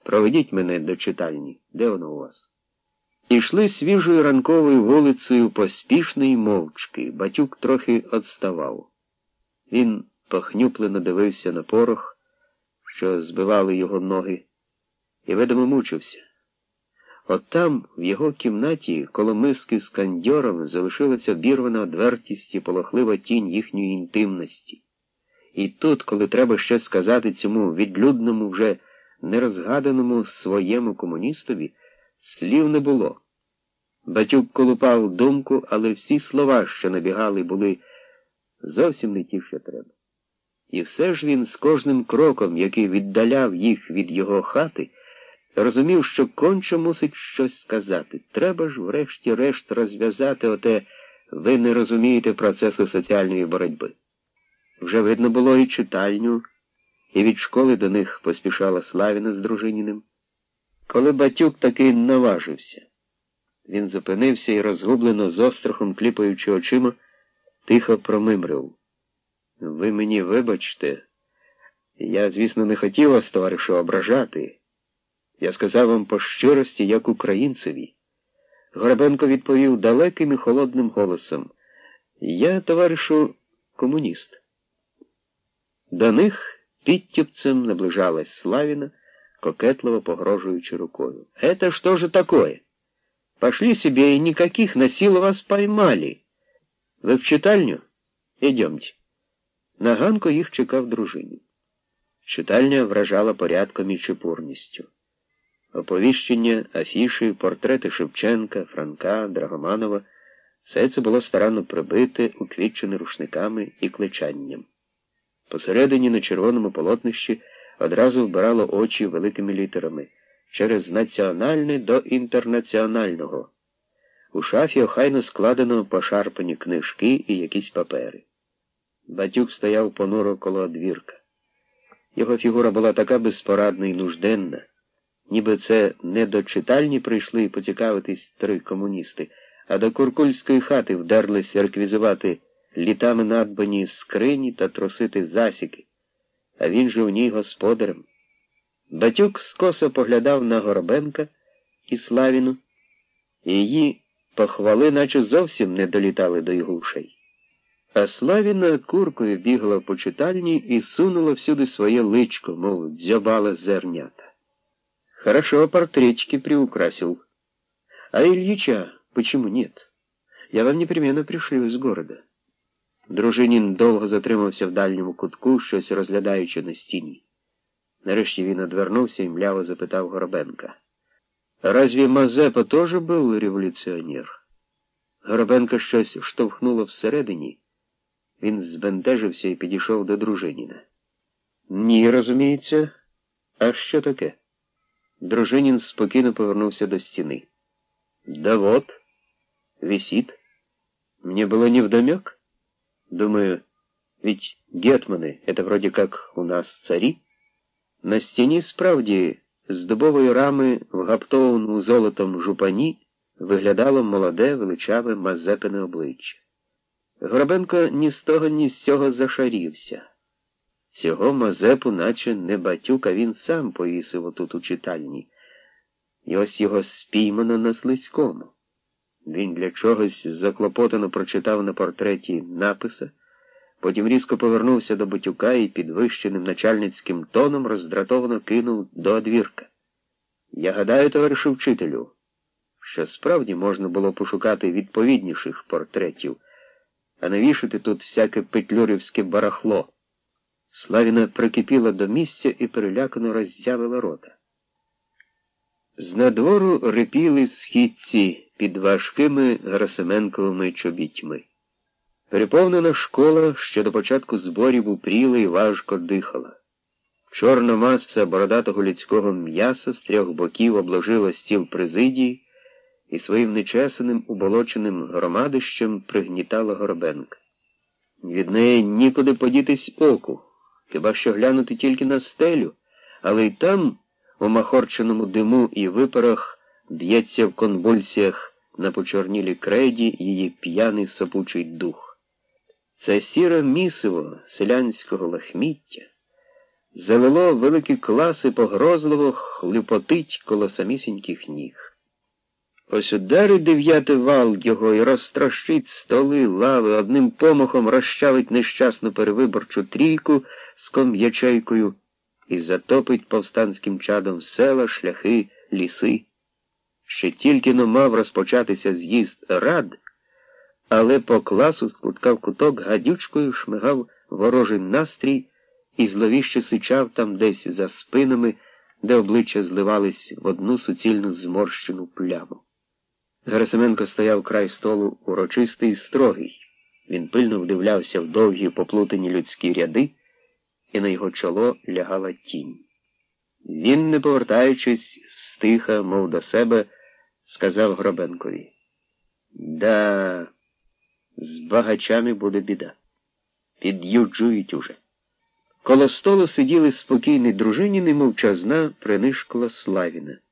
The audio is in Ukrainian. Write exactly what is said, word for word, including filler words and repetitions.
Проведіть мене до читальні. Де воно у вас? Ішли свіжою ранковою вулицею поспішно й мовчки. Батюк трохи отставав. Він похнюплено дивився на порох, що збивали його ноги, і видимо мучився. От там, в його кімнаті, коло миски з кандьором, залишилася обірвана одвертість і полохлива тінь їхньої інтимності. І тут, коли треба ще сказати цьому відлюдному, вже нерозгаданому своєму комуністові, слів не було. Батюк колупав думку, але всі слова, що набігали, були зовсім не ті, що треба. І все ж він з кожним кроком, який віддаляв їх від його хати, розумів, що конче мусить щось сказати. Треба ж врешті-решт розв'язати оте «ви не розумієте процесу соціальної боротьби». Вже видно було і читальню, і від школи до них поспішала Славіна з Дружиніним. Коли Батюк таки наважився, він зупинився і, розгублено, з острахом кліпаючи очима, тихо промимрив. «Ви мені вибачте, я, звісно, не хотів вас, товаришу, ображати. Я сказав вам по щирості, як українцеві». Горобенко відповів далеким і холодним голосом. «Я, товаришу, комуніст». До них підтюпцем наближалась Славіна, кокетливо погрожуючи рукою. «Это что же такое? Пошли себе, и никаких, на силу вас поймали. Вы в читальню? Идемте». На ганку їх чекав Дружинін. Читальня вражала порядком і чепурністю. Оповіщення, афіші, портрети Шевченка, Франка, Драгоманова – все це було старанно прибите, уквітчене рушниками і кличанням. Посередині на червоному полотнищі одразу вбирало очі великими літерами через національне до інтернаціонального. У шафі охайно складено пошарпані книжки і якісь папери. Батюк стояв понуро коло одвірка. Його фігура була така безпорадна і нужденна, ніби це не до читальні прийшли поцікавитись три комуністи, а до куркульської хати вдерлися реквізувати літами надбані скрині та тросити засіки, а він же у ній господарем. Батюк скосо поглядав на Горобенка і Славіну, і її похвали наче зовсім не долітали до його ушей. А Славіна куркою бігла по читальні і сунула всюди своє личко, мов дзьобала зернята. Хорошо портретики приукрасил. А Ильича почему нет? Я вам непременно пришлю из города. Дружинін довго затримався в дальньому кутку, щось розглядаючи на стіні. Нарешті він одвернувся і мляво запитав Горобенка. «Разве Мазепа тоже був революціонер?» Горобенка щось штовхнуло всередині. Він збентежився і підійшов до Дружиніна. «Ні, розуміється. А що таке?» Дружинін спокійно повернувся до стіни. «Да вот, висит. Мне было невдомек. Думаю, ведь гетманы — это вроде как у нас цари». На стіні, справді, з дубової рами в гаптованому золотом жупані виглядало молоде, величаве Мазепине обличчя. Горобенко ні з того, ні з цього зашарівся. Цього Мазепу наче не Батюк, а він сам повісив отут у читальні. І ось його спіймано на Слизькому. Він для чогось заклопотано прочитав на портреті написа, потім різко повернувся до Батюка і підвищеним начальницьким тоном роздратовано кинув до одвірка. «Я гадаю, товаришу вчителю, що справді можна було пошукати відповідніших портретів, а не вішати тут всяке петлюрівське барахло». Славіна прикипіла до місця і перелякано роззявила рота. З надвору рипіли східці під важкими Герасименковими чобітьми. Переповнена школа ще до початку зборів упріла і важко дихала. Чорна маса бородатого людського м'яса з трьох боків обложила стіл президії і своїм нечесаним уболоченим громадищем пригнітала Горобенка. Від неї нікуди подітись оку, хіба що глянути тільки на стелю, але й там, у махорченому диму і випарах, б'ється в конвульсіях на почорнілій крейді її п'яний сопучий дух. Це сіре місиво селянського лахміття залило великі класи, погрозливо хлюпотить коло самісіньких ніг. Ось ударить дев'ятий вал його і розтрощить столи, лави, одним помахом розчавить нещасну перевиборчу трійку з ком'ячейкою і затопить повстанським чадом села, шляхи, ліси. Ще тільки-но мав розпочатися з'їзд рад, але по класу з кутка в куток гадючкою шмигав ворожий настрій і зловіще сичав там десь за спинами, де обличчя зливались в одну суцільну зморщену пляму. Герасименко стояв край столу урочистий і строгий. Він пильно вдивлявся в довгі поплутані людські ряди, і на його чоло лягала тінь. Він, не повертаючись, стиха, мов до себе, сказав Гробенкові: «Да, з багачами буде біда. Під'юджують уже». Коло столу сиділи спокійний Дружинін і мовчазна принишкла Славіна.